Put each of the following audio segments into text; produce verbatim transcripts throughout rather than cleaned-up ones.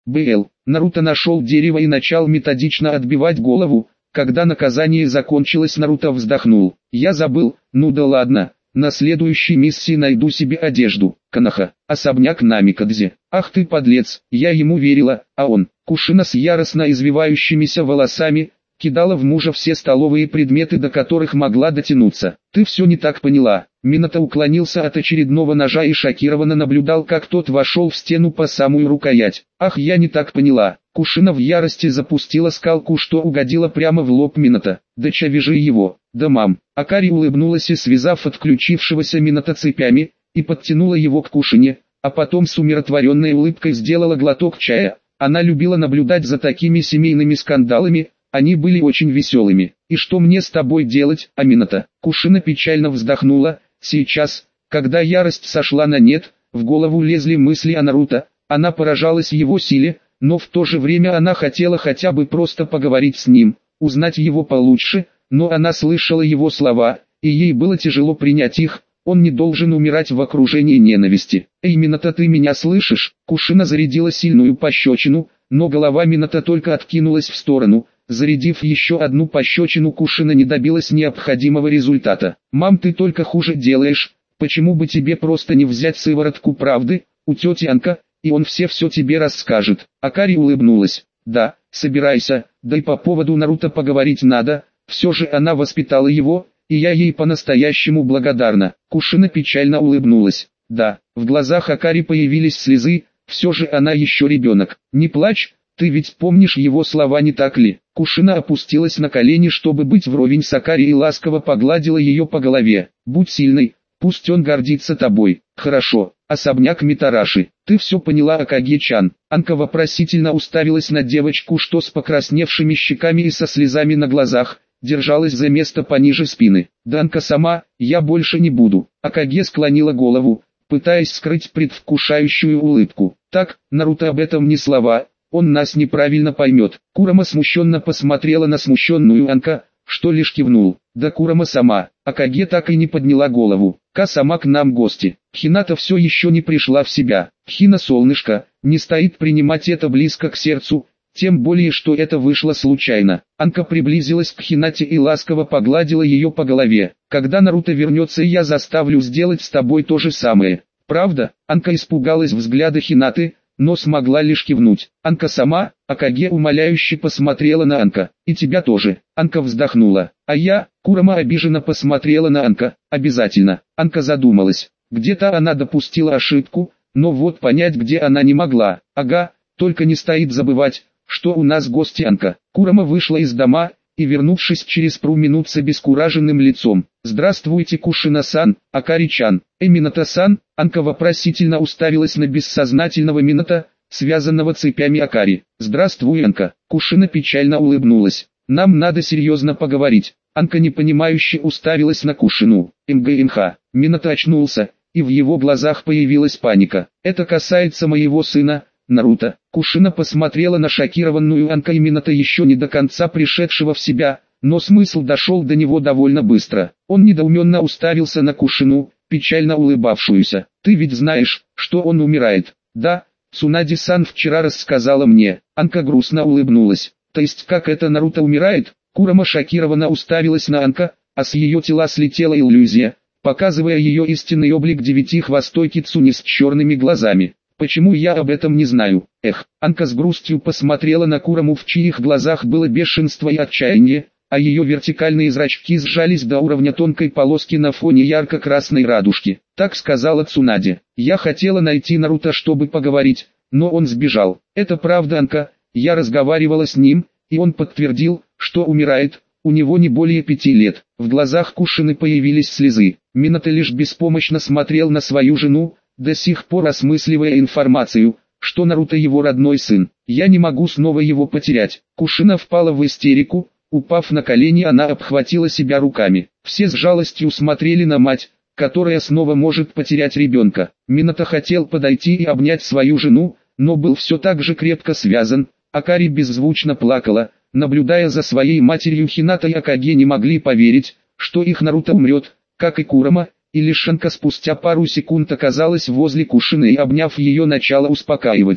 Бл. Наруто нашел дерево и начал методично отбивать голову. Когда наказание закончилось, Наруто вздохнул. Я забыл, ну да ладно. На следующей миссии найду себе одежду. Коноха. Особняк Намикадзе. Ах ты подлец, я ему верила, а он. Кушина с яростно извивающимися волосами кидала в мужа все столовые предметы, до которых могла дотянуться. Ты все не так поняла. Минато уклонился от очередного ножа и шокированно наблюдал, как тот вошел в стену по самую рукоять. Ах, я не так поняла. Кушина в ярости запустила скалку, что угодила прямо в лоб Минато. Да ча вяжи его. Да мам. Акари улыбнулась и, связав отключившегося Минато цепями, и подтянула его к Кушине, а потом с умиротворенной улыбкой сделала глоток чая. Она любила наблюдать за такими семейными скандалами. Они были очень веселыми. «И что мне с тобой делать, Амината?» Кушина печально вздохнула. Сейчас, когда ярость сошла на нет, в голову лезли мысли о Наруто. Она поражалась его силе, но в то же время она хотела хотя бы просто поговорить с ним, узнать его получше, но она слышала его слова, и ей было тяжело принять их. Он не должен умирать в окружении ненависти. «Эй, Минато, ты меня слышишь?» Кушина зарядила сильную пощечину, но голова Минато только откинулась в сторону. Зарядив еще одну пощечину, Кушина не добилась необходимого результата. «Мам, ты только хуже делаешь, почему бы тебе просто не взять сыворотку правды, у тети Анка, и он все-все тебе расскажет?» Акари улыбнулась. «Да, собирайся, да и по поводу Наруто поговорить надо, все же она воспитала его, и я ей по-настоящему благодарна». Кушина печально улыбнулась. Да, в глазах Акари появились слезы, все же она еще ребенок. «Не плачь, ты ведь помнишь его слова, не так ли?» Кушина опустилась на колени, чтобы быть вровень с Акари, и ласково погладила ее по голове. «Будь сильной, пусть он гордится тобой». «Хорошо, особняк Митараши, ты все поняла, Акаги-чан?» Анка вопросительно уставилась на девочку, что с покрасневшими щеками и со слезами на глазах держалась за место пониже спины. «Да, Анка сама, я больше не буду». Акаге склонила голову, пытаясь скрыть предвкушающую улыбку. «Так, Наруто, об этом ни слова. Он нас неправильно поймет». Курама смущенно посмотрела на смущенную Анка, что лишь кивнул. «Да Курама сама». Акаге так и не подняла голову. «Ка сама к нам гости». Хината все еще не пришла в себя. «Хина, солнышко, не стоит принимать это близко к сердцу, тем более что это вышло случайно». Анка приблизилась к Хинате и ласково погладила ее по голове. «Когда Наруто вернется, я заставлю сделать с тобой то же самое. Правда?» Анка испугалась взгляда Хинаты, но смогла лишь кивнуть. «Анка сама?» Акаге умоляюще посмотрела на Анка. «И тебя тоже». Анка вздохнула. «А я?» Курама обиженно посмотрела на Анка. «Обязательно». Анка задумалась. Где-то она допустила ошибку, но вот понять, где она, не могла. «Ага, только не стоит забывать, что у нас гости». Анка. Курама вышла из дома и, вернувшись через пару минут с обескураженным лицом. «Здравствуйте, Кушина-сан, Акари-чан». «Э, Минато-сан?» Анка вопросительно уставилась на бессознательного Минато, связанного цепями Акари. «Здравствуй, Анка». Кушина печально улыбнулась. «Нам надо серьезно поговорить». Анка непонимающе уставилась на Кушину. «МГНХ». Минато очнулся, и в его глазах появилась паника. «Это касается моего сына, Наруто». Кушина посмотрела на шокированную Анка и Минато, еще не до конца пришедшего в себя, но смысл дошел до него довольно быстро. Он недоуменно уставился на Кушину, печально улыбавшуюся. «Ты ведь знаешь, что он умирает?» «Да, Цунади-сан вчера рассказала мне». Анка грустно улыбнулась. «То есть как это Наруто умирает?» Курама шокированно уставилась на Анка, а с ее тела слетела иллюзия, показывая ее истинный облик девятихвостой кицуни с черными глазами. «Почему я об этом не знаю?» Эх, Анка с грустью посмотрела на Кураму, в чьих глазах было бешенство и отчаяние, а ее вертикальные зрачки сжались до уровня тонкой полоски на фоне ярко-красной радужки. Так сказала Цунади. «Я хотела найти Наруто, чтобы поговорить, но он сбежал». «Это правда, Анка, я разговаривала с ним, и он подтвердил, что умирает, у него не более пяти лет». В глазах Кушины появились слезы. Минато лишь беспомощно смотрел на свою жену, до сих пор осмысливая информацию, что Наруто его родной сын. «Я не могу снова его потерять». Кушина впала в истерику. Упав на колени, она обхватила себя руками. Все с жалостью смотрели на мать, которая снова может потерять ребенка. Минато хотел подойти и обнять свою жену, но был все так же крепко связан. Акари беззвучно плакала, наблюдая за своей матерью. Хината и Акаге не могли поверить, что их Наруто умрет, как и Курама, и лишь Анка спустя пару секунд оказалась возле Кушины и, обняв ее, начала успокаивать.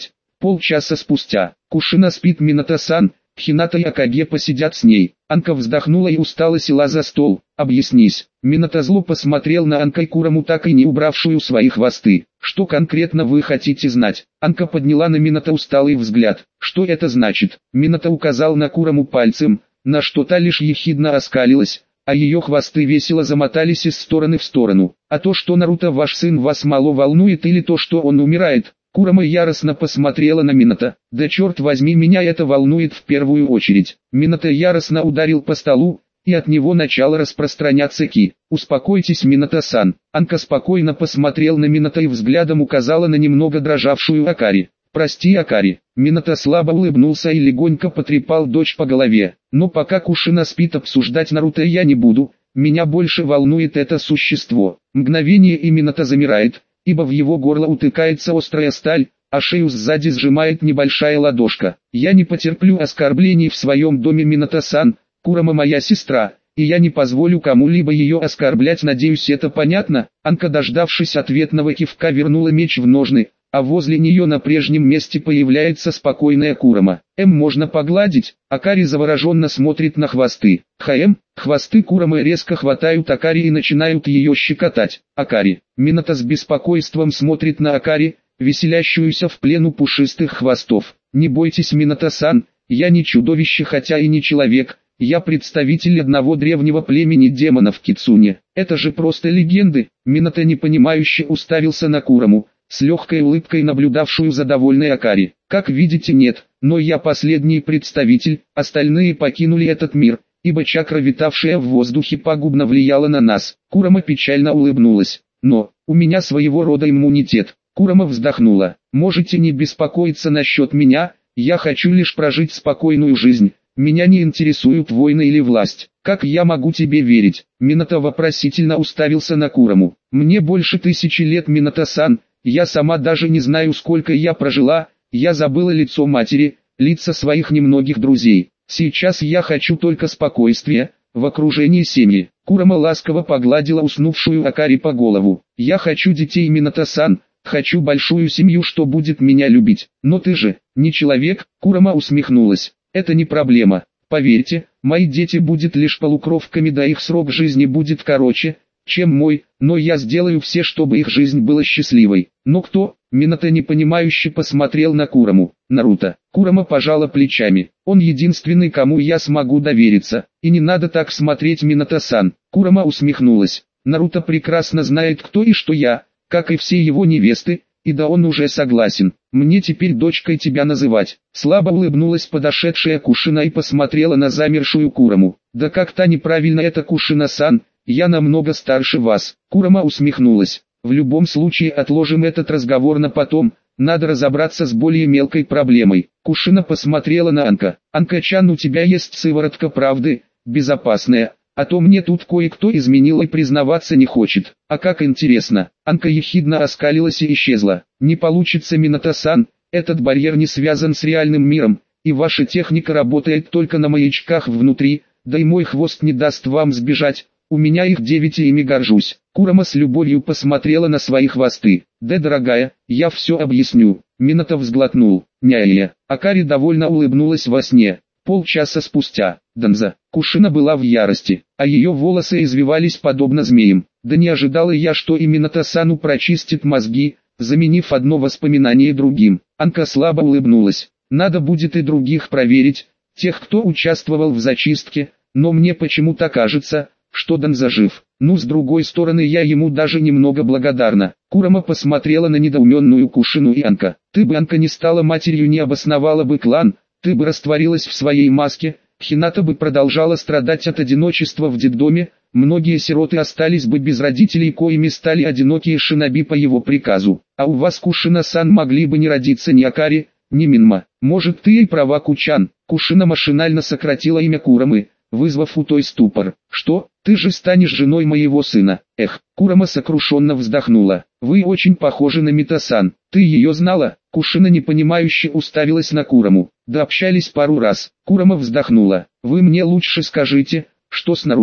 Полчаса спустя. Кушина спит Минато-сан, Хината и Акаге посидят с ней. Анка вздохнула и устало села за стол. «Объяснись». Минато зло посмотрел на Анка и Кураму, так и не убравшую свои хвосты. «Что конкретно вы хотите знать?» Анка подняла на Минато усталый взгляд. «Что это значит?» Минато указал на Кураму пальцем, на что та лишь ехидно оскалилась, а ее хвосты весело замотались из стороны в сторону. «А то, что Наруто ваш сын, вас мало волнует, или то, что он умирает?» Курама яростно посмотрела на Минато. «Да черт возьми, меня это волнует в первую очередь». Минато яростно ударил по столу, и от него начало распространяться ки. «Успокойтесь, Минато-сан». Анка спокойно посмотрел на Минато и взглядом указала на немного дрожавшую Акари. «Прости, Акари». Минато слабо улыбнулся и легонько потрепал дочь по голове. «Но пока Кушина спит, обсуждать Наруто я не буду. Меня больше волнует это существо». Мгновение и Минато замирает, ибо в его горло утыкается острая сталь, а шею сзади сжимает небольшая ладошка. «Я не потерплю оскорблений в своем доме, Минато-сан. Курама моя сестра, и я не позволю кому-либо ее оскорблять, надеюсь, это понятно?» Анка, дождавшись ответного кивка, вернула меч в ножны, а возле нее на прежнем месте появляется спокойная Курама. «Эм, можно погладить?» Акари завороженно смотрит на хвосты. «Хаэм?» Хвосты Курамы резко хватают Акари и начинают ее щекотать. «Акари». Минато с беспокойством смотрит на Акари, веселящуюся в плену пушистых хвостов. «Не бойтесь, Минато-сан, я не чудовище, хотя и не человек. Я представитель одного древнего племени демонов Кицуне. Это же просто легенды». Минато непонимающе уставился на Кураму, с легкой улыбкой наблюдавшую за довольной Акари. «Как видите, нет, но я последний представитель, остальные покинули этот мир, ибо чакра, витавшая в воздухе, пагубно влияла на нас». Курама печально улыбнулась. «Но, у меня своего рода иммунитет». Курама вздохнула. «Можете не беспокоиться насчет меня, я хочу лишь прожить спокойную жизнь. Меня не интересуют войны или власть. Как я могу тебе верить?» Минато вопросительно уставился на Кураму. «Мне больше тысячи лет, Минато-сан. Я сама даже не знаю, сколько я прожила. Я забыла лицо матери, лица своих немногих друзей. Сейчас я хочу только спокойствия, в окружении семьи». Курама ласково погладила уснувшую Акари по голову. «Я хочу детей, Минато-сан, хочу большую семью, что будет меня любить. Но ты же не человек». Курама усмехнулась. «Это не проблема. Поверьте, мои дети будут лишь полукровками, да их срок жизни будет короче, чем мой, но я сделаю все, чтобы их жизнь была счастливой». «Но кто?» Минато непонимающе посмотрел на Кураму. «Наруто». Курама пожала плечами. «Он единственный, кому я смогу довериться. И не надо так смотреть, Минато-сан». Курама усмехнулась. «Наруто прекрасно знает, кто и что я, как и все его невесты, и да он уже согласен. Мне теперь дочкой тебя называть». Слабо улыбнулась подошедшая Кушина и посмотрела на замершую Кураму. «Да как-то неправильно это, Кушина-сан, я намного старше вас». Курама усмехнулась. «В любом случае отложим этот разговор на потом, надо разобраться с более мелкой проблемой». Кушина посмотрела на Анка. «Анка-чан, у тебя есть сыворотка правды, безопасная, а то мне тут кое-кто изменил и признаваться не хочет». «А как интересно». Анка ехидно оскалилась и исчезла. «Не получится, Минато-сан, этот барьер не связан с реальным миром, и ваша техника работает только на маячках внутри, да и мой хвост не даст вам сбежать. У меня их девять, и ими горжусь». Курама с любовью посмотрела на свои хвосты. «Да, дорогая, я все объясню». Минато взглотнул. «Няя». Акари довольно улыбнулась во сне. Полчаса спустя. Данза. Кушина была в ярости, а ее волосы извивались подобно змеям. «Да не ожидала я, что и Минато-сану прочистит мозги, заменив одно воспоминание другим». Анка слабо улыбнулась. «Надо будет и других проверить, тех, кто участвовал в зачистке, но мне почему-то кажется, что Данза жив. Ну, с другой стороны, я ему даже немного благодарна». Курама посмотрела на недоуменную Кушину и Анка. «Ты бы, Анка, не стала матерью, не обосновала бы клан, ты бы растворилась в своей маске, Хината бы продолжала страдать от одиночества в детдоме, многие сироты остались бы без родителей, коими стали одинокие шиноби по его приказу. А у вас, Кушина-сан, могли бы не родиться ни Акари, ни Минма. Может, ты и права, Кучан». Кушина машинально сократила имя Курамы, вызвав у той ступор. «Что? Ты же станешь женой моего сына». «Эх». Курама сокрушенно вздохнула. «Вы очень похожи на Мито-сан. Ты ее знала?» Кушина непонимающе уставилась на Кураму. «Да общались пару раз». Курама вздохнула. «Вы мне лучше скажите, что с Наруто?»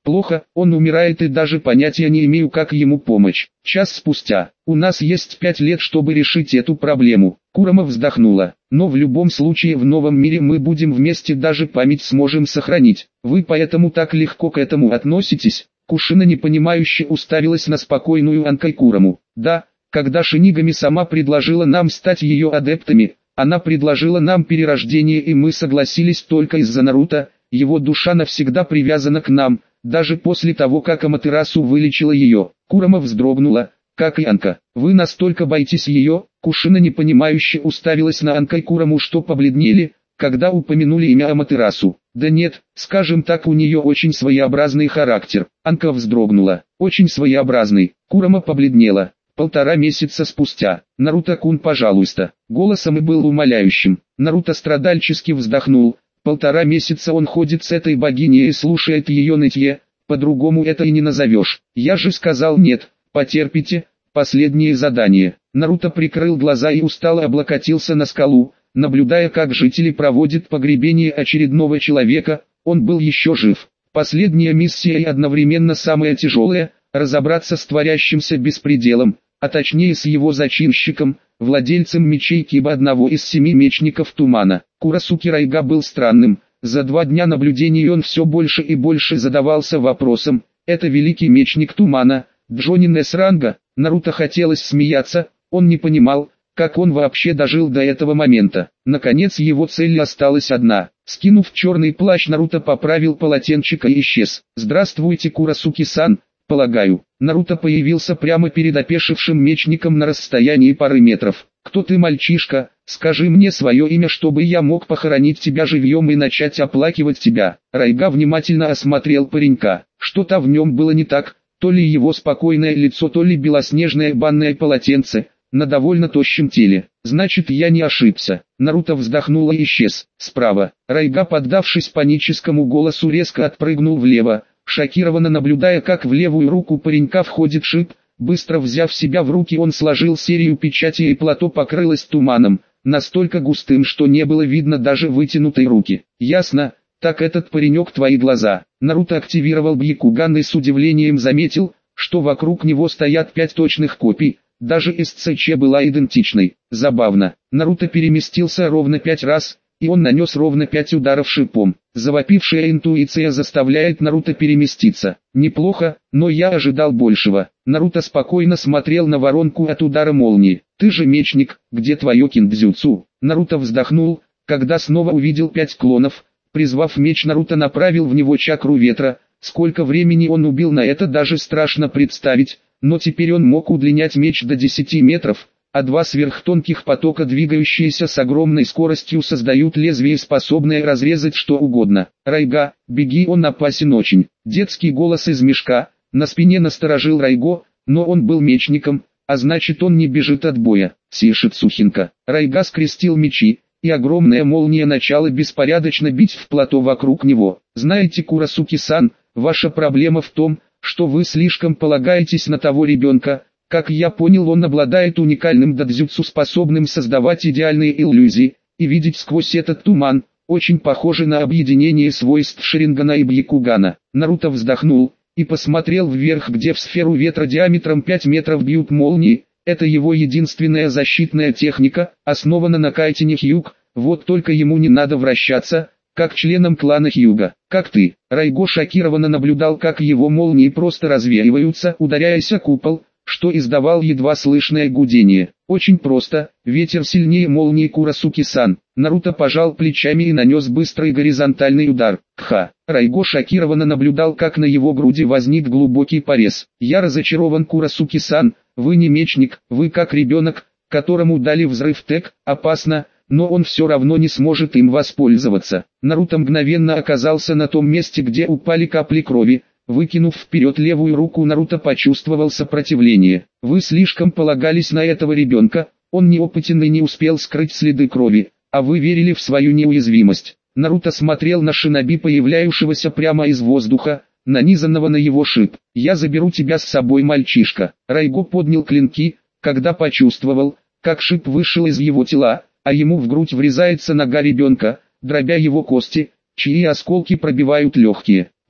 Плохо, он умирает и даже понятия не имею, как ему помочь. Час спустя. У нас есть пять лет, чтобы решить эту проблему. Курама вздохнула. Но в любом случае в новом мире мы будем вместе, даже память сможем сохранить. Вы поэтому так легко к этому относитесь? Кушина непонимающе уставилась на спокойную Анкай Кураму. Да, когда Шинигами сама предложила нам стать ее адептами, она предложила нам перерождение, и мы согласились только из-за Наруто. Его душа навсегда привязана к нам, даже после того, как Аматерасу вылечила ее. Курама вздрогнула, как и Анка. Вы настолько боитесь ее? Кушина непонимающе уставилась на Анкай Кураму, что побледнели, когда упомянули имя Аматерасу. Да нет, скажем так, у нее очень своеобразный характер. Анка вздрогнула. Очень своеобразный. Курама побледнела. Полтора месяца спустя. Наруто-кун, пожалуйста. Голосом и был умоляющим. Наруто страдальчески вздохнул. Полтора месяца он ходит с этой богиней и слушает ее нытье, по-другому это и не назовешь. Я же сказал нет, потерпите, последнее задание. Наруто прикрыл глаза и устало облокотился на скалу, наблюдая, как жители проводят погребение очередного человека. Он был еще жив. Последняя миссия и одновременно самая тяжелая – разобраться с творящимся беспределом, а точнее с его зачинщиком, владельцем мечей Киба, одного из семи мечников Тумана. Курасуки Райга был странным. За два дня наблюдений он все больше и больше задавался вопросом: это великий мечник Тумана, Джонин с ранга? Наруто хотелось смеяться, он не понимал, как он вообще дожил до этого момента. Наконец его цель осталась одна. Скинув черный плащ, Наруто поправил полотенчик и исчез. «Здравствуйте, Курасуки-сан». Полагаю, Наруто появился прямо перед опешившим мечником на расстоянии пары метров. «Кто ты, мальчишка? Скажи мне свое имя, чтобы я мог похоронить тебя живьем и начать оплакивать тебя». Райга внимательно осмотрел паренька. Что-то в нем было не так, то ли его спокойное лицо, то ли белоснежное банное полотенце на довольно тощем теле. «Значит, я не ошибся». Наруто вздохнул и исчез. Справа. Райга, поддавшись паническому голосу, резко отпрыгнул влево, шокированно наблюдая, как в левую руку паренька входит шип. Быстро взяв себя в руки, он сложил серию печатей, и плато покрылось туманом, настолько густым, что не было видно даже вытянутой руки. «Ясно, так этот паренек твои глаза». Наруто активировал Бьякуган и с удивлением заметил, что вокруг него стоят пять точных копий, даже эс цэ че была идентичной. Забавно. Наруто переместился ровно пять раз, и он нанес ровно пять ударов шипом. Завопившая интуиция заставляет Наруто переместиться. Неплохо, но я ожидал большего. Наруто спокойно смотрел на воронку от удара молнии. «Ты же мечник, где твое киндзюцу?» Наруто вздохнул, когда снова увидел пять клонов. Призвав меч, Наруто направил в него чакру ветра. Сколько времени он убил на это, даже страшно представить, но теперь он мог удлинять меч до десяти метров. А два сверхтонких потока, двигающиеся с огромной скоростью, создают лезвие, способное разрезать что угодно. «Райга, беги, он опасен очень». Детский голос из мешка на спине насторожил Райго, но он был мечником, а значит он не бежит от боя. «Сишицухинка». Райга скрестил мечи, и огромная молния начала беспорядочно бить в плато вокруг него. «Знаете, Курасуки-сан, ваша проблема в том, что вы слишком полагаетесь на того ребенка. Как я понял, он обладает уникальным дадзюцу, способным создавать идеальные иллюзии и видеть сквозь этот туман, очень похоже на объединение свойств Шарингана и Бьякугана». Наруто вздохнул и посмотрел вверх, где в сферу ветра диаметром пять метров бьют молнии. Это его единственная защитная техника, основана на Кайтине Хьюг, вот только ему не надо вращаться, как членам клана Хьюга. «Как ты?» Райго шокированно наблюдал, как его молнии просто развеиваются, ударяясь о купол, что издавал едва слышное гудение. «Очень просто, ветер сильнее молнии, Курасуки-сан». Наруто пожал плечами и нанес быстрый горизонтальный удар. «Кха!» Райго шокированно наблюдал, как на его груди возник глубокий порез. «Я разочарован, Курасуки-сан, вы не мечник, вы как ребенок, которому дали взрыв ТЭК, опасно, но он все равно не сможет им воспользоваться». Наруто мгновенно оказался на том месте, где упали капли крови. Выкинув вперед левую руку, Наруто почувствовал сопротивление. «Вы слишком полагались на этого ребенка, он неопытен и не успел скрыть следы крови, а вы верили в свою неуязвимость». Наруто смотрел на шиноби, появляющегося прямо из воздуха, нанизанного на его шип. «Я заберу тебя с собой, мальчишка». Райго поднял клинки, когда почувствовал, как шип вышел из его тела, а ему в грудь врезается нога ребенка, дробя его кости, чьи осколки пробивают легкие.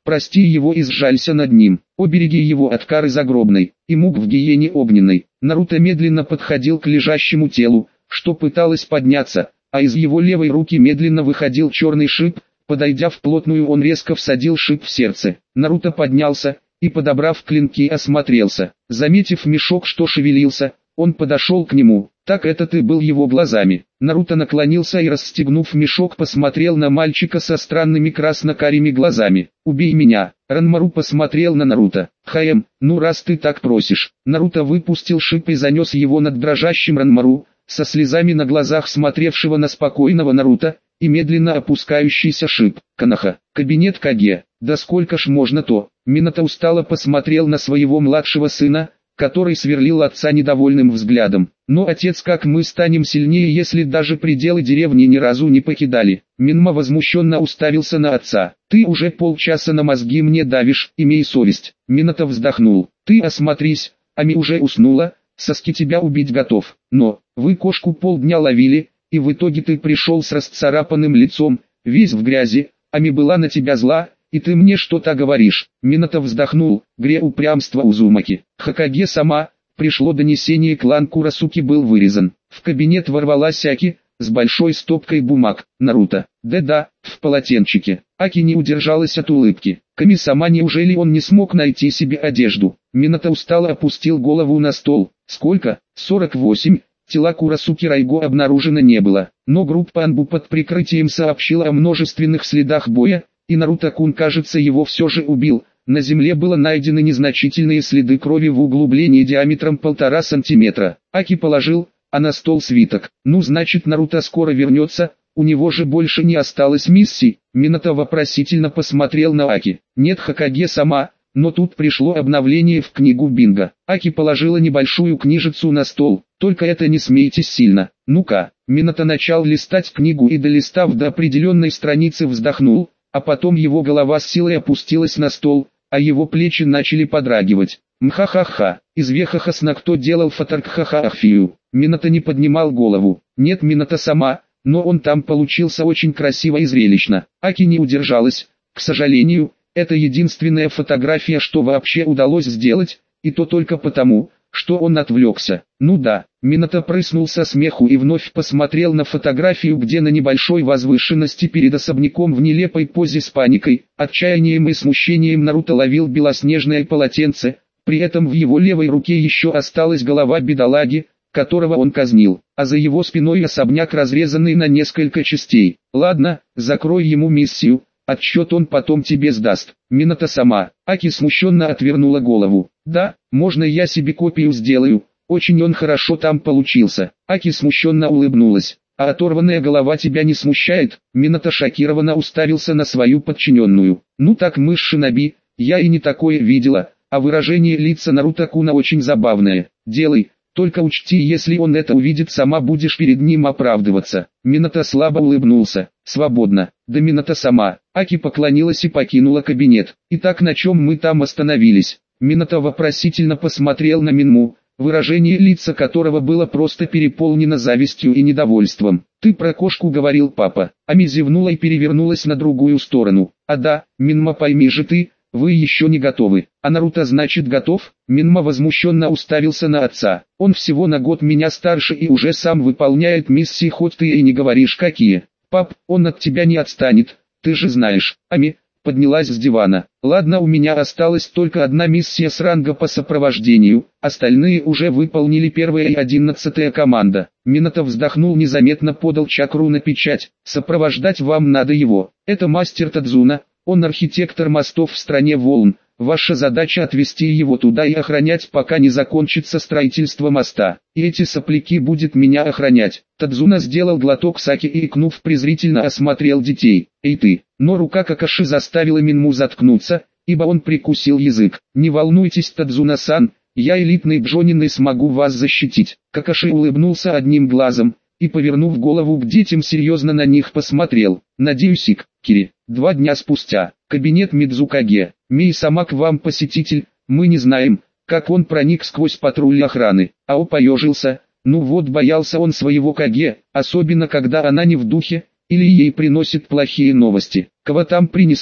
Прости его и сжалься над ним. Обереги его от кары загробной и мук в гиене огненной. Наруто медленно подходил к лежащему телу, что пыталось подняться, а из его левой руки медленно выходил черный шип. Подойдя вплотную, он резко всадил шип в сердце. Наруто поднялся и, подобрав клинки, осмотрелся. Заметив мешок, что шевелился, он подошел к нему. Так это ты был его глазами. Наруто наклонился и, расстегнув мешок, посмотрел на мальчика со странными красно-карими глазами. «Убей меня!» Ранмару посмотрел на Наруто. «Хаэм, ну раз ты так просишь». Наруто выпустил шип и занес его над дрожащим Ранмару, со слезами на глазах смотревшего на спокойного Наруто, и медленно опускающийся шип. «Канаха, кабинет Каге, да сколько ж можно-то?» Минато устало посмотрел на своего младшего сына, который сверлил отца недовольным взглядом. «Но отец, как мы станем сильнее, если даже пределы деревни ни разу не покидали?» Минма возмущенно уставился на отца. «Ты уже полчаса на мозги мне давишь, имей совесть». Минато вздохнул. «Ты осмотрись, Ами уже уснула, Саски тебя убить готов. Но, вы кошку полдня ловили, и в итоге ты пришел с расцарапанным лицом, весь в грязи, Ами была на тебя зла, и ты мне что-то говоришь». Минато вздохнул. Гре упрямства Узумаки. Хокаге сама. Пришло донесение, клан Курасуки был вырезан. В кабинет ворвалась Аки, с большой стопкой бумаг. Наруто. Да-да, в полотенчике. Аки не удержалась от улыбки. Ками-сама, неужели он не смог найти себе одежду? Минато устало опустил голову на стол. Сколько? сорок восемь. Тела Курасуки Райго обнаружено не было. Но группа Анбу под прикрытием сообщила о множественных следах боя, и Наруто-кун, кажется, его все же убил. На земле было найдены незначительные следы крови в углублении диаметром полтора сантиметра. Аки положил, а на стол свиток. Ну значит, Наруто скоро вернется, у него же больше не осталось миссий. Минато вопросительно посмотрел на Аки. Нет, Хокаге сама, но тут пришло обновление в книгу Бинго. Аки положила небольшую книжицу на стол. Только это не смейтесь сильно. Ну-ка. Минато начал листать книгу и, долистав до определенной страницы, вздохнул, а потом его голова с силой опустилась на стол, а его плечи начали подрагивать. Мха-ха-ха, из Вехахасна кто делал фотаркха-ха-ахфию? Минато не поднимал голову. Нет, Минато сама, но он там получился очень красиво и зрелищно. Аки не удержалась. К сожалению, это единственная фотография, что вообще удалось сделать, и то только потому, что он отвлекся. Ну да, Минато прыснул со смеху и вновь посмотрел на фотографию, где на небольшой возвышенности перед особняком в нелепой позе с паникой, отчаянием и смущением Наруто ловил белоснежное полотенце, при этом в его левой руке еще осталась голова бедолаги, которого он казнил, а за его спиной особняк, разрезанный на несколько частей. Ладно, закрой ему миссию, отчет он потом тебе сдаст. Минато сама. Аки смущенно отвернула голову. Да, можно я себе копию сделаю, очень он хорошо там получился. Аки смущенно улыбнулась. А оторванная голова тебя не смущает? Минато шокированно уставился на свою подчиненную. Ну так мы ж шиноби, я и не такое видела, а выражение лица Наруто-куна очень забавное. Делай, только учти, если он это увидит, сама будешь перед ним оправдываться. Минато слабо улыбнулся. Свободно. Да Минато сама. Аки поклонилась и покинула кабинет. Итак, на чем мы там остановились? Минато вопросительно посмотрел на Минму, выражение лица которого было просто переполнено завистью и недовольством. «Ты про кошку говорил, папа». Ами зевнула и перевернулась на другую сторону. «А да, Минма, пойми же ты, вы еще не готовы. А Наруто значит готов?» Минма возмущенно уставился на отца. «Он всего на год меня старше и уже сам выполняет миссии, хоть ты и не говоришь какие. Пап, он от тебя не отстанет, ты же знаешь». Ами поднялась с дивана. «Ладно, у меня осталась только одна миссия с ранга по сопровождению, остальные уже выполнили первая и одиннадцатая команда». Минато вздохнул, незаметно подал чакру на печать. «Сопровождать вам надо его. Это мастер Тадзуна, он архитектор мостов в стране волн. Ваша задача отвезти его туда и охранять, пока не закончится строительство моста. И эти сопляки будет меня охранять». Тадзуна сделал глоток саки и, икнув, презрительно осмотрел детей. «Эй ты!» Но рука Какаши заставила Минму заткнуться, ибо он прикусил язык. «Не волнуйтесь, Тадзуна-сан, я элитный джонин и смогу вас защитить». Какаши улыбнулся одним глазом, и, повернув голову к детям, серьезно на них посмотрел. «Надеюсь, Ик, Кири». Два дня спустя. Кабинет Мидзукаге. «Мей-сама, к вам посетитель, мы не знаем, как он проник сквозь патруль охраны». Ао поежился. Ну вот, боялся он своего Каге, особенно когда она не в духе, или ей приносит плохие новости. «Кого там принесло?»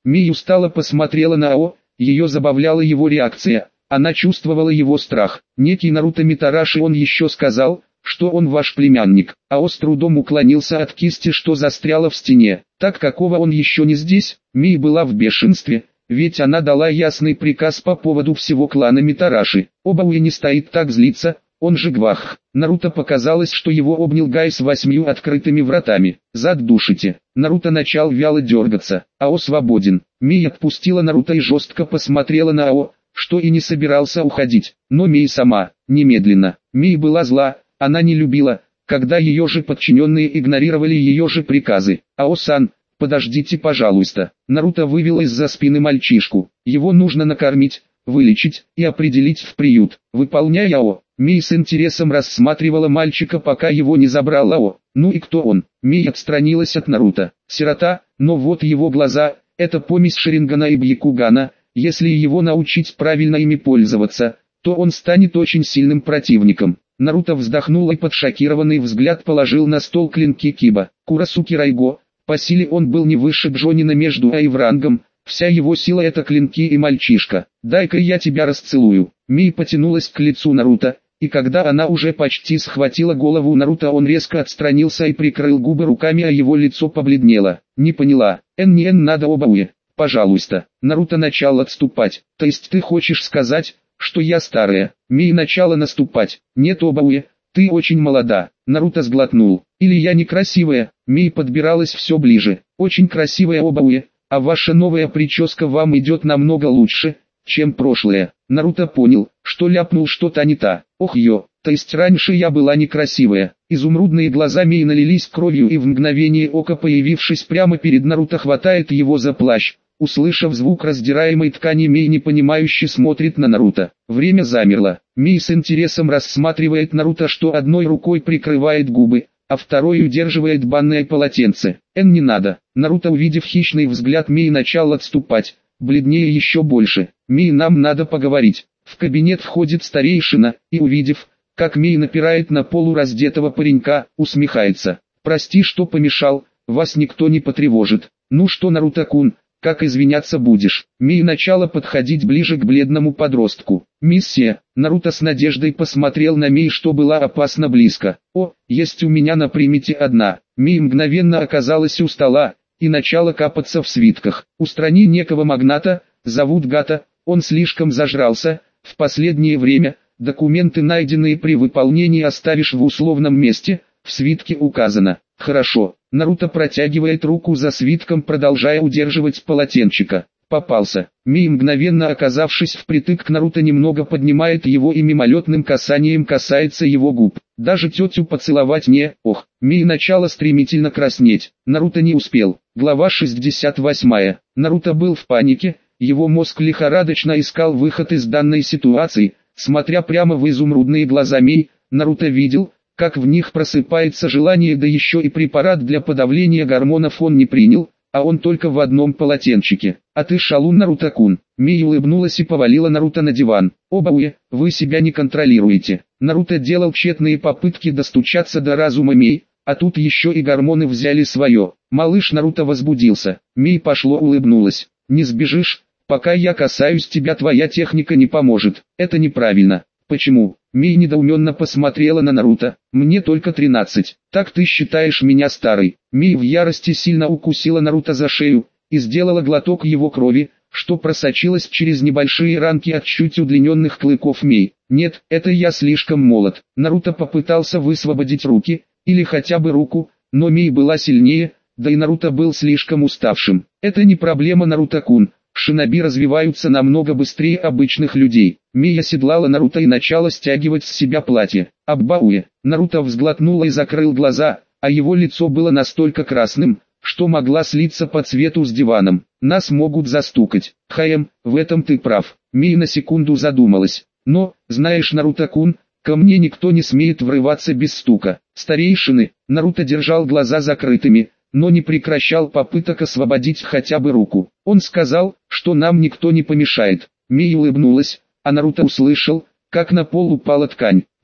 Мей устало посмотрела на Ао, ее забавляла его реакция, она чувствовала его страх. Некий Наруто Митараши, он еще сказал, что он ваш племянник. Ао с трудом уклонился от кисти, что застряла в стене. Так какого он еще не здесь? Мей была в бешенстве, ведь она дала ясный приказ по поводу всего клана Митараши. Обауэ не стоит так злиться, он же Гвах. Наруто показалось, что его обнял Гай с восьмью открытыми вратами. Зад душите. Наруто начал вяло дергаться. Ао свободен. Мей отпустила Наруто и жестко посмотрела на Ао, что и не собирался уходить. Но Мей сама, немедленно. Мей была зла, она не любила, когда ее же подчиненные игнорировали ее же приказы. Ао-сан, подождите пожалуйста. Наруто вывел из-за спины мальчишку. Его нужно накормить, вылечить и определить в приют. Выполняя Ао, Мей с интересом рассматривала мальчика, пока его не забрал Ао. Ну и кто он? Мей отстранилась от Наруто. Сирота, но вот его глаза, это помесь Шарингана и Бьякугана. Если его научить правильно ими пользоваться, то он станет очень сильным противником. Наруто вздохнул и под шокированный взгляд положил на стол клинки Киба. Курасуки Райго, по силе он был не выше Джонина между А и Врангом, вся его сила это клинки и мальчишка. Дай-ка я тебя расцелую. Мей потянулась к лицу Наруто, и когда она уже почти схватила голову Наруто, он резко отстранился и прикрыл губы руками, а его лицо побледнело. Не поняла. Эн не эн надо Обауэ. Пожалуйста. Наруто начал отступать. То есть ты хочешь сказать, что я старая? Мей начала наступать. Нет Обауэ, ты очень молода. Наруто сглотнул. Или я некрасивая? Мей подбиралась все ближе. Очень красивая Обауэ, а ваша новая прическа вам идет намного лучше, чем прошлая. Наруто понял, что ляпнул что-то не та. Ох ё, то есть раньше я была некрасивая. Изумрудные глаза Мей налились кровью, и в мгновение ока, появившись прямо перед Наруто, хватает его за плащ. Услышав звук раздираемой ткани, Мей непонимающе смотрит на Наруто. Время замерло. Мей с интересом рассматривает Наруто, что одной рукой прикрывает губы, а второй удерживает банное полотенце. Эн не надо. Наруто, увидев хищный взгляд Мей, начал отступать, бледнее еще больше. Мей, нам надо поговорить. В кабинет входит старейшина, и увидев, как Мей напирает на полураздетого паренька, усмехается. Прости, что помешал, вас никто не потревожит. Ну что, Наруто-кун, как извиняться будешь? Мей начала подходить ближе к бледному подростку. Миссия. Наруто с надеждой посмотрел на Мей, что была опасно близко. О, есть у меня на примете одна. Мей мгновенно оказалась у стола, и начала капаться в свитках. Устрани некого магната, зовут Гата, он слишком зажрался. В последнее время, документы, найденные при выполнении, оставишь в условном месте, в свитке указано. Хорошо. Наруто протягивает руку за свитком, продолжая удерживать полотенчика. Попался. Мей, мгновенно оказавшись впритык к Наруто, немного поднимает его и мимолетным касанием касается его губ. Даже тетю поцеловать не, ох. Мей начала стремительно краснеть. Наруто не успел. Глава шестьдесят восьмая. Наруто был в панике, его мозг лихорадочно искал выход из данной ситуации. Смотря прямо в изумрудные глаза Мей, Наруто видел, как в них просыпается желание, да еще и препарат для подавления гормонов он не принял, а он только в одном полотенчике. А ты шалун, Наруто-кун. Мей улыбнулась и повалила Наруто на диван. Обауэ, вы себя не контролируете. Наруто делал тщетные попытки достучаться до разума Мей, а тут еще и гормоны взяли свое. Малыш Наруто возбудился. Мей пошло улыбнулась. Не сбежишь, пока я касаюсь тебя, твоя техника не поможет. Это неправильно. Почему? Мей недоуменно посмотрела на Наруто. Мне только тринадцать. Так ты считаешь меня старой? Мей в ярости сильно укусила Наруто за шею и сделала глоток его крови, что просочилось через небольшие ранки от чуть удлиненных клыков Мей. Нет, это я слишком молод. Наруто попытался высвободить руки, или хотя бы руку, но Мей была сильнее, да и Наруто был слишком уставшим. Это не проблема, Наруто-кун. Шиноби развиваются намного быстрее обычных людей. Мей оседлала Наруто и начала стягивать с себя платье. Аббауэ. Наруто взглотнул и закрыл глаза, а его лицо было настолько красным, что могла слиться по цвету с диваном. Нас могут застукать. Хаем, в этом ты прав. Мей на секунду задумалась. Но, знаешь, Наруто-кун, ко мне никто не смеет врываться без стука. Старейшины. Наруто держал глаза закрытыми, но не прекращал попыток освободить хотя бы руку. Он сказал, что нам никто не помешает. Мей улыбнулась, а Наруто услышал, как на пол упала ткань.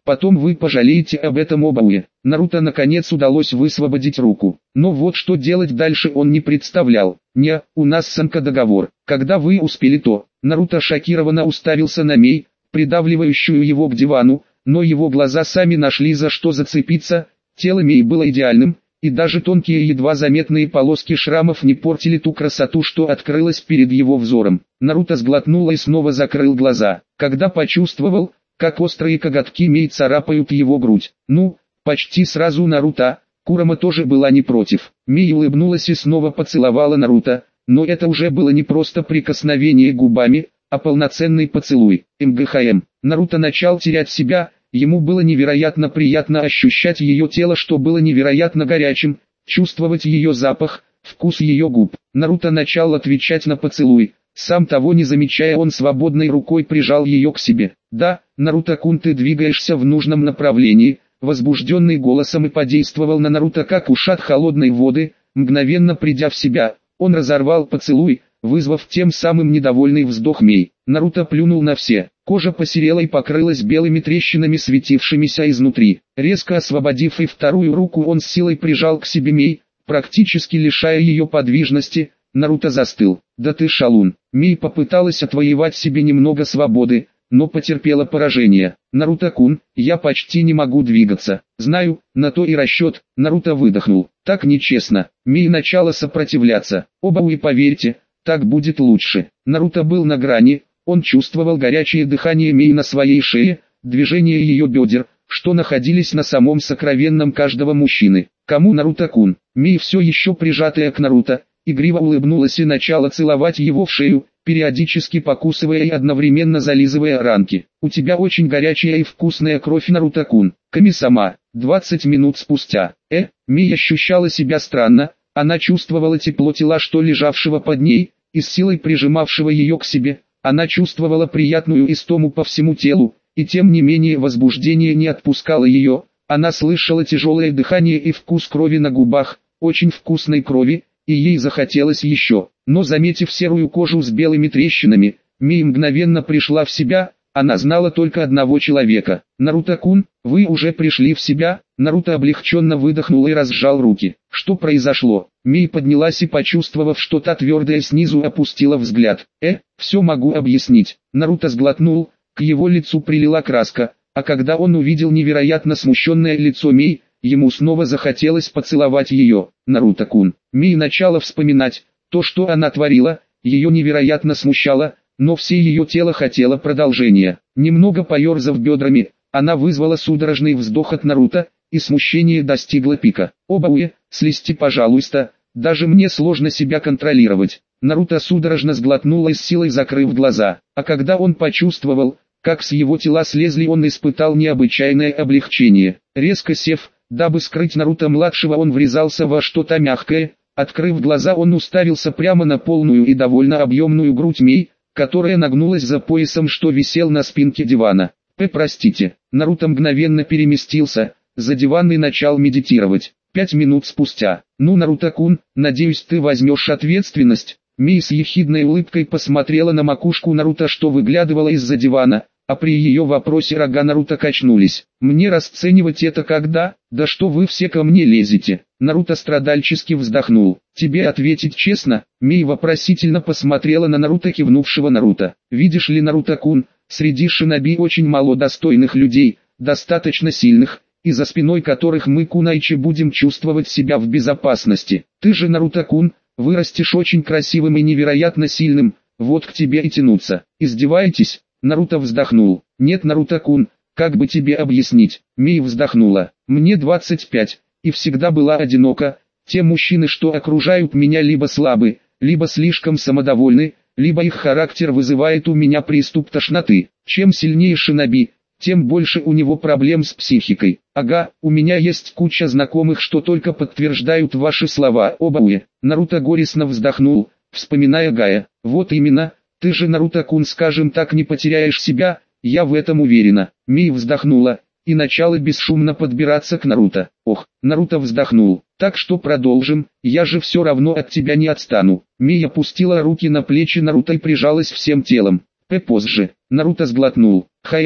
Потом вы пожалеете об этом обои. Наруто наконец удалось высвободить руку. Но вот что делать дальше он не представлял. Не, у нас с Санко договор. Когда вы успели то? Наруто шокированно уставился на Мей, придавливающую его к дивану, но его глаза сами нашли за что зацепиться. Тело Мей было идеальным, и даже тонкие едва заметные полоски шрамов не портили ту красоту, что открылась перед его взором. Наруто сглотнул и снова закрыл глаза, когда почувствовал, как острые коготки Мей царапают его грудь. Ну, почти сразу Наруто. Курама тоже была не против. Мей улыбнулась и снова поцеловала Наруто, но это уже было не просто прикосновение губами, а полноценный поцелуй. МГХМ. Наруто начал терять себя. Ему было невероятно приятно ощущать ее тело, что было невероятно горячим, чувствовать ее запах, вкус ее губ. Наруто начал отвечать на поцелуй. Сам того не замечая, он свободной рукой прижал ее к себе. «Да, Наруто-кун, ты двигаешься в нужном направлении», возбужденный голосом и подействовал на Наруто как ушат холодной воды. Мгновенно придя в себя, он разорвал поцелуй, вызвав тем самым недовольный вздох Мей. Наруто плюнул на все. Кожа посерела и покрылась белыми трещинами, светившимися изнутри. Резко освободив и вторую руку, он с силой прижал к себе Мей, практически лишая ее подвижности. Наруто застыл. «Да ты шалун». Мей попыталась отвоевать себе немного свободы, но потерпела поражение. «Наруто-кун, я почти не могу двигаться». «Знаю, на то и расчет». Наруто выдохнул. «Так нечестно». Мей начала сопротивляться. «Оба вы поверьте, так будет лучше». Наруто был на грани, он чувствовал горячее дыхание Мей на своей шее, движение ее бедер, что находились на самом сокровенном каждого мужчины. «Кому Наруто-кун?» Мей, все еще прижатая к Наруто, игриво улыбнулась и начала целовать его в шею, периодически покусывая и одновременно зализывая ранки. «У тебя очень горячая и вкусная кровь, Наруто-кун». Ками-сама. двадцать минут спустя. Э, Мей ощущала себя странно, она чувствовала тепло тела, что лежавшего под ней, и с силой прижимавшего ее к себе. Она чувствовала приятную истому по всему телу, и тем не менее возбуждение не отпускало ее. Она слышала тяжелое дыхание и вкус крови на губах, очень вкусной крови, и ей захотелось еще. Но заметив серую кожу с белыми трещинами, Мей мгновенно пришла в себя. Она знала только одного человека. «Наруто-кун, вы уже пришли в себя?» Наруто облегченно выдохнул и разжал руки. «Что произошло?» Мей поднялась и, почувствовав что-то твердое, снизу опустила взгляд. «Э, все могу объяснить». Наруто сглотнул, к его лицу прилила краска, а когда он увидел невероятно смущенное лицо Мей, ему снова захотелось поцеловать ее. «Наруто-кун». Мей начала вспоминать то, что она творила, ее невероятно смущало, но все ее тело хотело продолжения. Немного поерзав бедрами, она вызвала судорожный вздох от Наруто, и смущение достигло пика. «Оба-уе, слезьте, пожалуйста, даже мне сложно себя контролировать». Наруто судорожно сглотнул и с силой закрыв глаза, а когда он почувствовал, как с его тела слезли, он испытал необычайное облегчение. Резко сев, дабы скрыть Наруто-младшего, он врезался во что-то мягкое. Открыв глаза, он уставился прямо на полную и довольно объемную грудь Мей, которая нагнулась за поясом, что висел на спинке дивана. «П, простите». Наруто мгновенно переместился за диван и начал медитировать. Пять минут спустя. «Ну, Наруто-кун, надеюсь, ты возьмешь ответственность». Мей с ехидной улыбкой посмотрела на макушку Наруто, что выглядывала из-за дивана, а при ее вопросе рога Наруто качнулись. «Мне расценивать это когда? Да что вы все ко мне лезете?» Наруто страдальчески вздохнул. «Тебе ответить честно?» Мей вопросительно посмотрела на Наруто, кивнувшего Наруто. «Видишь ли, Наруто-кун, среди шиноби очень мало достойных людей, достаточно сильных, и за спиной которых мы, кунайчи, будем чувствовать себя в безопасности. Ты же, Наруто-кун, вырастешь очень красивым и невероятно сильным, вот к тебе и тянуться». «Издеваетесь?» Наруто вздохнул. «Нет, Наруто-кун, как бы тебе объяснить?» Мей вздохнула. «Мне двадцать пять, и всегда была одинока. Те мужчины, что окружают меня, либо слабы, либо слишком самодовольны, либо их характер вызывает у меня приступ тошноты. Чем сильнее шиноби, тем больше у него проблем с психикой. Ага, у меня есть куча знакомых, что только подтверждают ваши слова, оба-уе». Наруто горестно вздохнул, вспоминая Гая. «Вот именно. Ты же, Наруто-кун, скажем так, не потеряешь себя, я в этом уверена». Мей вздохнула и начала бесшумно подбираться к Наруто. «Ох», Наруто вздохнул. «Так что продолжим, я же все равно от тебя не отстану». Мей опустила руки на плечи Наруто и прижалась всем телом. «П позже». Наруто сглотнул. «Хаем,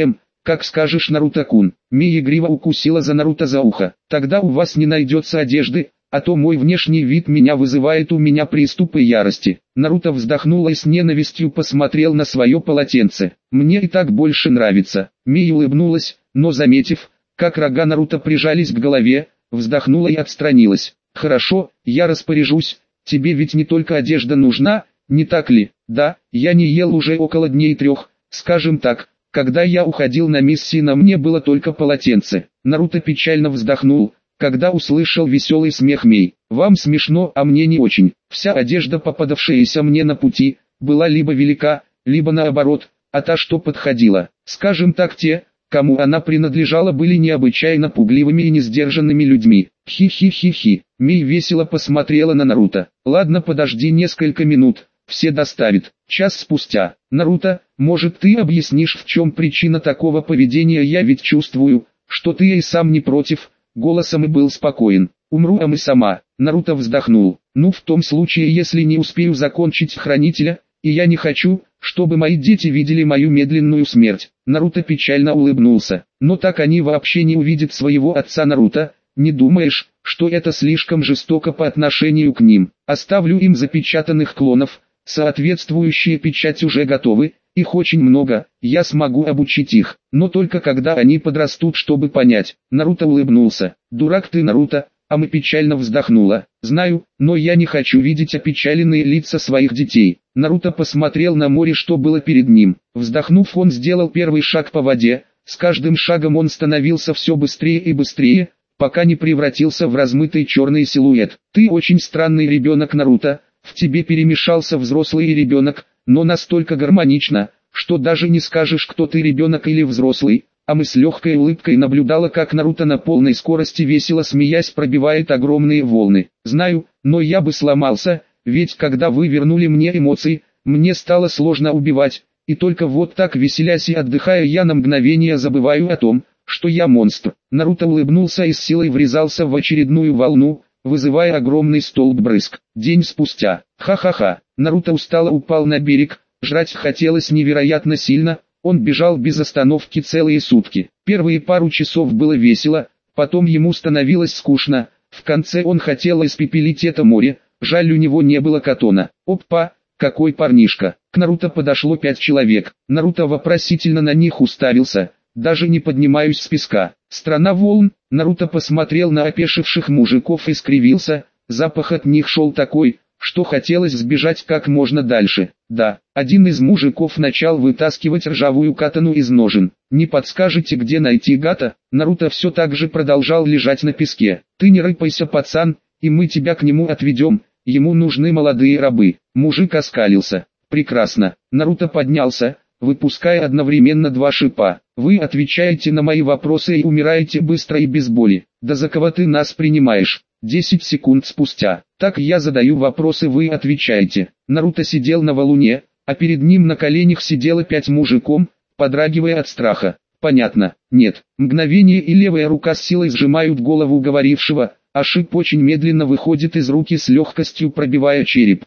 как скажешь, Наруто-кун. Мия игриво укусила за Наруто за ухо. Тогда у вас не найдется одежды, а то мой внешний вид меня вызывает у меня приступы ярости. Наруто вздохнул и с ненавистью посмотрел на свое полотенце. Мне и так больше нравится. Мия улыбнулась, но заметив, как рога Наруто прижались к голове, вздохнула и отстранилась. Хорошо, я распоряжусь, тебе ведь не только одежда нужна, не так ли? Да, я не ел уже около дней трех, скажем так, когда я уходил на миссии, на мне было только полотенце. Наруто печально вздохнул, когда услышал веселый смех Мей. Вам смешно, а мне не очень. Вся одежда, попадавшаяся мне на пути, была либо велика, либо наоборот, а та, что подходила, скажем так, те, кому она принадлежала, были необычайно пугливыми и несдержанными людьми. Хи-хи-хи-хи. Мей весело посмотрела на Наруто. Ладно, подожди несколько минут, все доставят. Час спустя. Наруто, может, ты объяснишь, в чем причина такого поведения? Я ведь чувствую, что ты и сам не против. Голосом и был спокоен. Умру, а мы сама. Наруто вздохнул. Ну, в том случае, если не успею закончить хранителя, и я не хочу, чтобы мои дети видели мою медленную смерть. Наруто печально улыбнулся. Но так они вообще не увидят своего отца. Наруто, не думаешь, что это слишком жестоко по отношению к ним? Оставлю им запечатанных клонов, соответствующие печать уже готовы, их очень много, я смогу обучить их, но только когда они подрастут, чтобы понять. Наруто улыбнулся. Дурак ты, Наруто, а мы печально вздохнула. Знаю, но я не хочу видеть опечаленные лица своих детей. Наруто посмотрел на море, что было перед ним. Вздохнув, он сделал первый шаг по воде. С каждым шагом он становился все быстрее и быстрее, пока не превратился в размытый черный силуэт. Ты очень странный ребенок, Наруто, в тебе перемешался взрослый и ребенок, но настолько гармонично, что даже не скажешь, кто ты, ребенок или взрослый. А мы с легкой улыбкой наблюдала, как Наруто на полной скорости, весело смеясь, пробивает огромные волны. Знаю, но я бы сломался, ведь когда вы вернули мне эмоции, мне стало сложно убивать, и только вот так, веселясь и отдыхая, я на мгновение забываю о том, что я монстр. Наруто улыбнулся и с силой врезался в очередную волну, вызывая огромный столб брызг. День спустя. Ха-ха-ха. Наруто устало упал на берег, жрать хотелось невероятно сильно, он бежал без остановки целые сутки. Первые пару часов было весело, потом ему становилось скучно, в конце он хотел испепелить это море, жаль, у него не было катона. Опа, какой парнишка. К Наруто подошло пять человек, Наруто вопросительно на них уставился. Даже не поднимаюсь с песка. Страна волн. Наруто посмотрел на опешивших мужиков и скривился. Запах от них шел такой, что хотелось сбежать как можно дальше. Да, один из мужиков начал вытаскивать ржавую катану из ножен. Не подскажете, где найти гата? Наруто все так же продолжал лежать на песке. Ты не рыпайся, пацан, и мы тебя к нему отведем. Ему нужны молодые рабы. Мужик оскалился. Прекрасно. Наруто поднялся, выпуская одновременно два шипа. Вы отвечаете на мои вопросы и умираете быстро и без боли. Да за кого ты нас принимаешь? десять секунд спустя. Так я задаю вопросы, вы отвечаете. Наруто сидел на валуне, а перед ним на коленях сидело пять мужиков, подрагивая от страха. Понятно. Нет. Мгновение, и левая рука с силой сжимают голову говорившего, а шип очень медленно выходит из руки, с легкостью пробивая череп.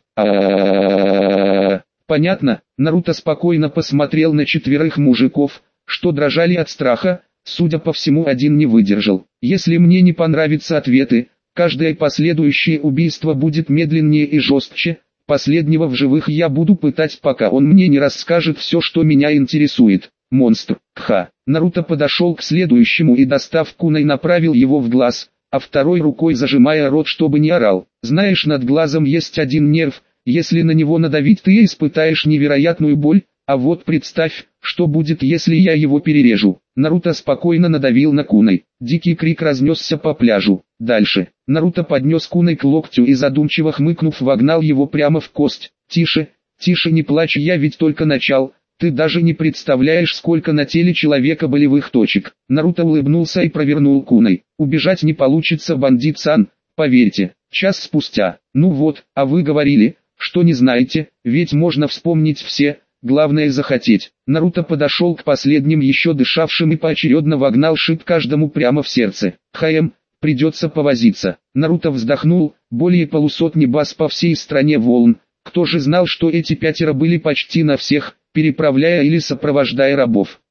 А-а-а-а-а. Понятно. Наруто спокойно посмотрел на четверых мужиков, что дрожали от страха. Судя по всему, один не выдержал. Если мне не понравятся ответы, каждое последующее убийство будет медленнее и жестче. Последнего в живых я буду пытать, пока он мне не расскажет все, что меня интересует. Монстр. Ха. Наруто подошел к следующему и, достав кунай, направил его в глаз, а второй рукой зажимая рот, чтобы не орал. Знаешь, над глазом есть один нерв. Если на него надавить, ты испытаешь невероятную боль, а вот представь, что будет, если я его перережу. Наруто спокойно надавил на кунай. Дикий крик разнесся по пляжу. Дальше. Наруто поднес кунай к локтю и, задумчиво хмыкнув, вогнал его прямо в кость. Тише, тише, не плачь, я ведь только начал. Ты даже не представляешь, сколько на теле человека болевых точек. Наруто улыбнулся и провернул кунай. Убежать не получится, бандит-сан, поверьте. Час спустя. Ну вот, а вы говорили, что не знаете, ведь можно вспомнить все, главное захотеть. Наруто подошел к последним еще дышавшим и поочередно вогнал шип каждому прямо в сердце. Хаем, придется повозиться. Наруто вздохнул, более полусотни баз по всей стране волн. Кто же знал, что эти пятеро были почти на всех, переправляя или сопровождая рабов.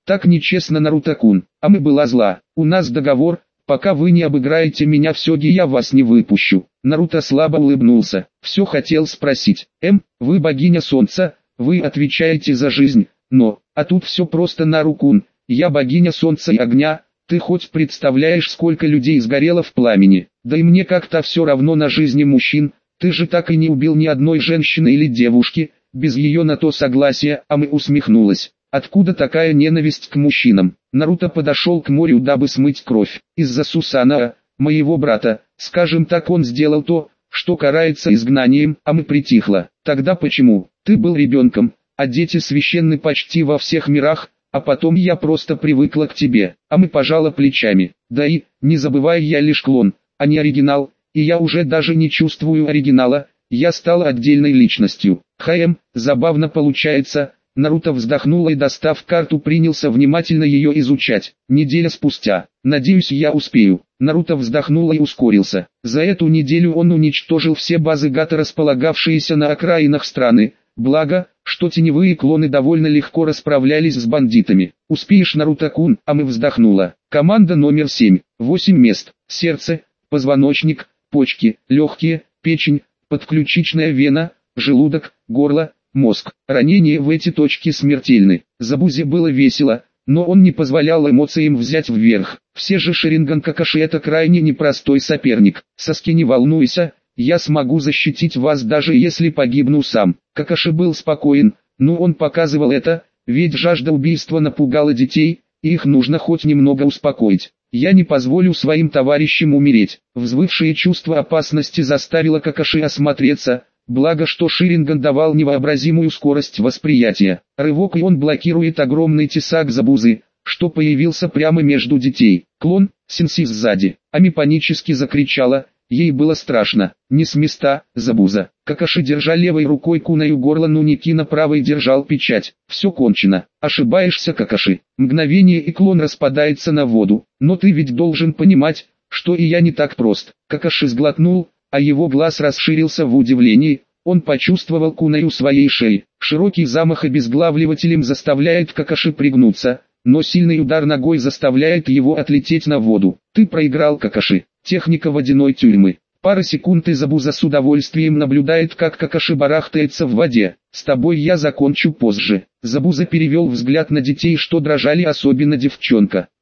Так нечестно, Наруто-кун. А мы была зла. У нас договор, пока вы не обыграете меня в сёге, я вас не выпущу. Наруто слабо улыбнулся. Все хотел спросить. Эм, вы богиня солнца, вы отвечаете за жизнь, но... А тут все просто, Нару-кун. Я богиня солнца и огня. Ты хоть представляешь, сколько людей сгорело в пламени? Да и мне как-то все равно на жизни мужчин. Ты же так и не убил ни одной женщины или девушки, без ее на то согласия. А мы усмехнулась. Откуда такая ненависть к мужчинам? Наруто подошел к морю, дабы смыть кровь. Из-за Сусанаа, моего брата, скажем так, он сделал то, что карается изгнанием, а мы притихла. Тогда почему? Ты был ребенком, а дети священны почти во всех мирах, а потом я просто привыкла к тебе. А мы пожала плечами. Да и, не забывай, я лишь клон, а не оригинал, и я уже даже не чувствую оригинала, я стала отдельной личностью. Хм, забавно получается. Наруто вздохнул и, достав карту, принялся внимательно ее изучать. Неделя спустя. Надеюсь, я успею. Наруто вздохнул и ускорился. За эту неделю он уничтожил все базы Гато, располагавшиеся на окраинах страны. Благо, что теневые клоны довольно легко расправлялись с бандитами. Успеешь, Наруто-кун? А мы вздохнула. Команда номер семь. восемь мест. Сердце, позвоночник, почки, легкие, печень, подключичная вена, желудок, горло, мозг. Ранения в эти точки смертельны. Забузе было весело, но он не позволял эмоциям взять вверх. Все же Шаринган Какаши — это крайне непростой соперник. Саски, не волнуйся, я смогу защитить вас, даже если погибну сам. Какаши был спокоен, но он показывал это, ведь жажда убийства напугала детей, и их нужно хоть немного успокоить. Я не позволю своим товарищам умереть. Взвывшее чувство опасности заставило Какаши осмотреться. Благо, что Шаринган давал невообразимую скорость восприятия. Рывок, и он блокирует огромный тесак Забузы, что появился прямо между детей. Клон, Сенси сзади. Ами панически закричала, ей было страшно. Не с места, Забуза. Какаши, держа левой рукой Кунаю горло, но Никина правой держал печать. Все кончено. Ошибаешься, Какаши. Мгновение, и клон распадается на воду. Но ты ведь должен понимать, что и я не так прост. Какаши сглотнул, а его глаз расширился в удивлении. Он почувствовал Кунаю своей шеи. Широкий замах обезглавливателем заставляет Какаши пригнуться, но сильный удар ногой заставляет его отлететь на воду. Ты проиграл, Какаши. Техника водяной тюрьмы. Пара секунд, и Забуза с удовольствием наблюдает, как Какаши барахтается в воде. С тобой я закончу позже. Забуза перевел взгляд на детей, что дрожали, особенно девчонка.